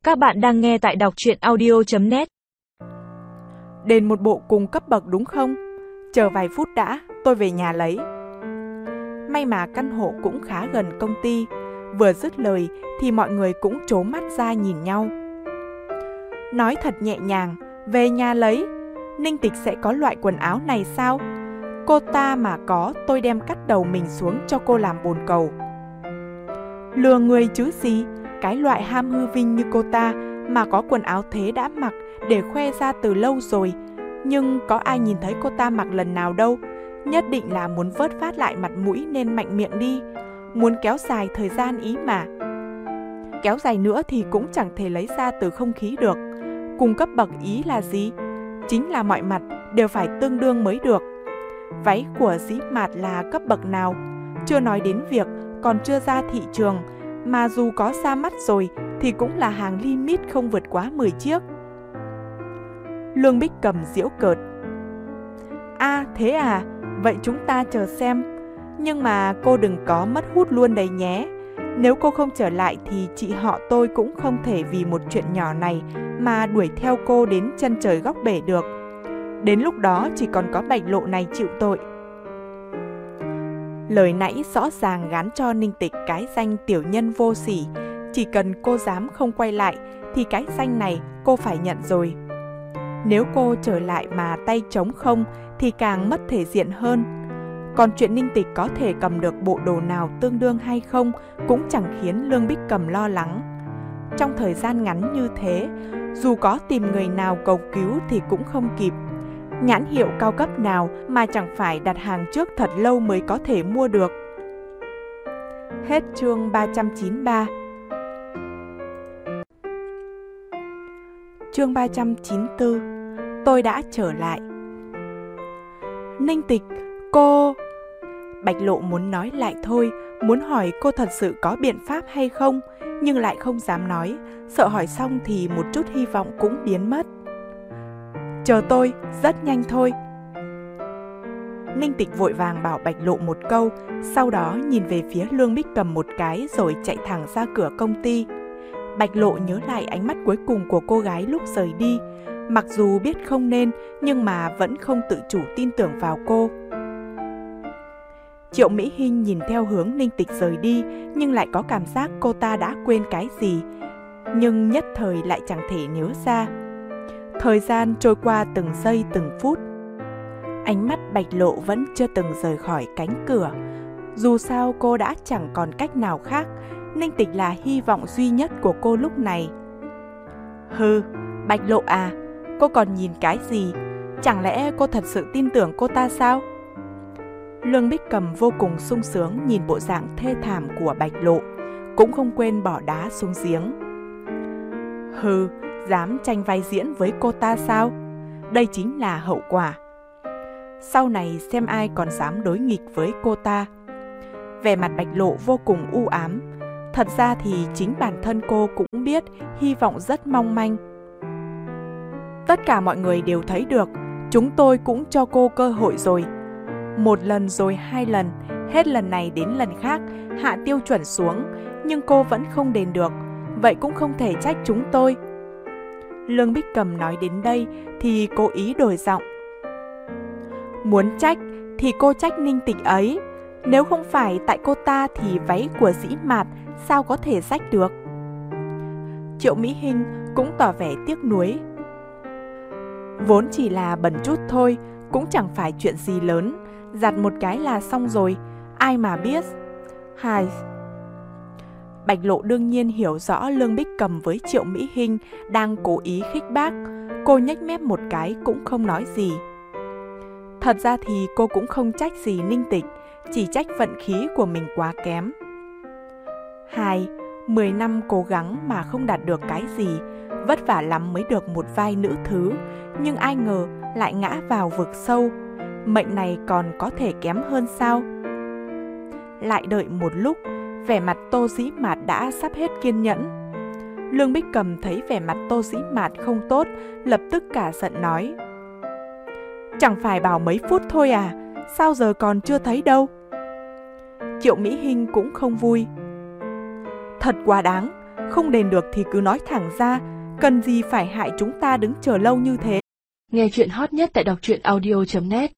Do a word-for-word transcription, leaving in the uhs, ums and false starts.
Các bạn đang nghe tại đọc truyện audio chấm net. Đền một bộ cùng cấp bậc đúng không? Chờ vài phút đã, tôi về nhà lấy. May mà căn hộ cũng khá gần công ty. Vừa dứt lời thì mọi người cũng trố mắt ra nhìn nhau. Nói thật nhẹ nhàng, về nhà lấy. Ninh Tịch sẽ có loại quần áo này sao? Cô ta mà có, tôi đem cắt đầu mình xuống cho cô làm bồn cầu. Lừa người chứ gì? Cái loại ham hư vinh như cô ta mà có quần áo thế đã mặc để khoe ra từ lâu rồi. Nhưng có ai nhìn thấy cô ta mặc lần nào đâu. Nhất định là muốn vớt phát lại mặt mũi nên mạnh miệng đi. Muốn kéo dài thời gian ý mà. Kéo dài nữa thì cũng chẳng thể lấy ra từ không khí được. Cùng cấp bậc ý là gì? Chính là mọi mặt đều phải tương đương mới được. Váy của Dĩ Mạt là cấp bậc nào? Chưa nói đến việc còn chưa ra thị trường, mà dù có ra mắt rồi thì cũng là hàng limit không vượt quá mười chiếc. Lương Bích Cầm giễu cợt. À thế à, vậy chúng ta chờ xem. Nhưng mà cô đừng có mất hút luôn đấy nhé. Nếu cô không trở lại thì chị họ tôi cũng không thể vì một chuyện nhỏ này mà đuổi theo cô đến chân trời góc bể được. Đến lúc đó chỉ còn có Bạch Lộ này chịu tội. Lời nãy rõ ràng gán cho Ninh Tịch cái danh tiểu nhân vô sỉ. Chỉ cần cô dám không quay lại thì cái danh này cô phải nhận rồi. Nếu cô trở lại mà tay trống không thì càng mất thể diện hơn. Còn chuyện Ninh Tịch có thể cầm được bộ đồ nào tương đương hay không cũng chẳng khiến Lương Bích Cầm lo lắng. Trong thời gian ngắn như thế, dù có tìm người nào cầu cứu thì cũng không kịp. Nhãn hiệu cao cấp nào mà chẳng phải đặt hàng trước thật lâu mới có thể mua được. Hết chương ba trăm chín mươi ba. Chương ba trăm chín mươi tư. Tôi đã trở lại. Ninh Tịch, cô... Bạch Lộ muốn nói lại thôi, muốn hỏi cô thật sự có biện pháp hay không, nhưng lại không dám nói, sợ hỏi xong thì một chút hy vọng cũng biến mất. Chờ tôi, rất nhanh thôi. Ninh Tịch vội vàng bảo Bạch Lộ một câu, sau đó nhìn về phía Lương Bích Cầm một cái rồi chạy thẳng ra cửa công ty. Bạch Lộ nhớ lại ánh mắt cuối cùng của cô gái lúc rời đi, mặc dù biết không nên nhưng mà vẫn không tự chủ tin tưởng vào cô. Triệu Mỹ Hinh nhìn theo hướng Ninh Tịch rời đi nhưng lại có cảm giác cô ta đã quên cái gì, nhưng nhất thời lại chẳng thể nhớ ra. Thời gian trôi qua từng giây từng phút. Ánh mắt Bạch Lộ vẫn chưa từng rời khỏi cánh cửa. Dù sao cô đã chẳng còn cách nào khác, Ninh Tịch là hy vọng duy nhất của cô lúc này. Hừ, Bạch Lộ à, cô còn nhìn cái gì? Chẳng lẽ cô thật sự tin tưởng cô ta sao? Lương Bích Cầm vô cùng sung sướng nhìn bộ dạng thê thảm của Bạch Lộ, cũng không quên bỏ đá xuống giếng. Hừ, dám tranh vai diễn với cô ta sao? Đây chính là hậu quả. Sau này xem ai còn dám đối nghịch với cô ta. Vẻ mặt Bạch Lộ vô cùng u ám. Thật ra thì chính bản thân cô cũng biết hy vọng rất mong manh. Tất cả mọi người đều thấy được, chúng tôi cũng cho cô cơ hội rồi. Một lần rồi hai lần, hết lần này đến lần khác, hạ tiêu chuẩn xuống, nhưng cô vẫn không đền được. Vậy cũng không thể trách chúng tôi. Lương Bích Cầm nói đến đây thì cố ý đổi giọng. Muốn trách thì cô trách Ninh Tịch ấy. Nếu không phải tại cô ta thì váy của Dĩ Mạt sao có thể rách được. Triệu Mỹ Hinh cũng tỏ vẻ tiếc nuối. Vốn chỉ là bẩn chút thôi, cũng chẳng phải chuyện gì lớn. Giặt một cái là xong rồi, ai mà biết. Hài... Bạch Lộ đương nhiên hiểu rõ Lương Bích Cầm với Triệu Mỹ Hinh đang cố ý khích bác. Cô nhếch mép một cái cũng không nói gì. Thật ra thì cô cũng không trách gì Ninh Tịch, chỉ trách vận khí của mình quá kém. Hai, mười năm cố gắng mà không đạt được cái gì, vất vả lắm mới được một vai nữ thứ, nhưng ai ngờ lại ngã vào vực sâu. Mệnh này còn có thể kém hơn sao? Lại đợi một lúc, vẻ mặt Tô Dĩ Mạt đã sắp hết kiên nhẫn. Lương Bích Cầm thấy vẻ mặt Tô Dĩ Mạt không tốt, lập tức cả giận nói. Chẳng phải bảo mấy phút thôi à, sao giờ còn chưa thấy đâu? Triệu Mỹ Hinh cũng không vui. Thật quá đáng, không đền được thì cứ nói thẳng ra, cần gì phải hại chúng ta đứng chờ lâu như thế. Nghe chuyện hot nhất tại đọc truyện audio chấm net.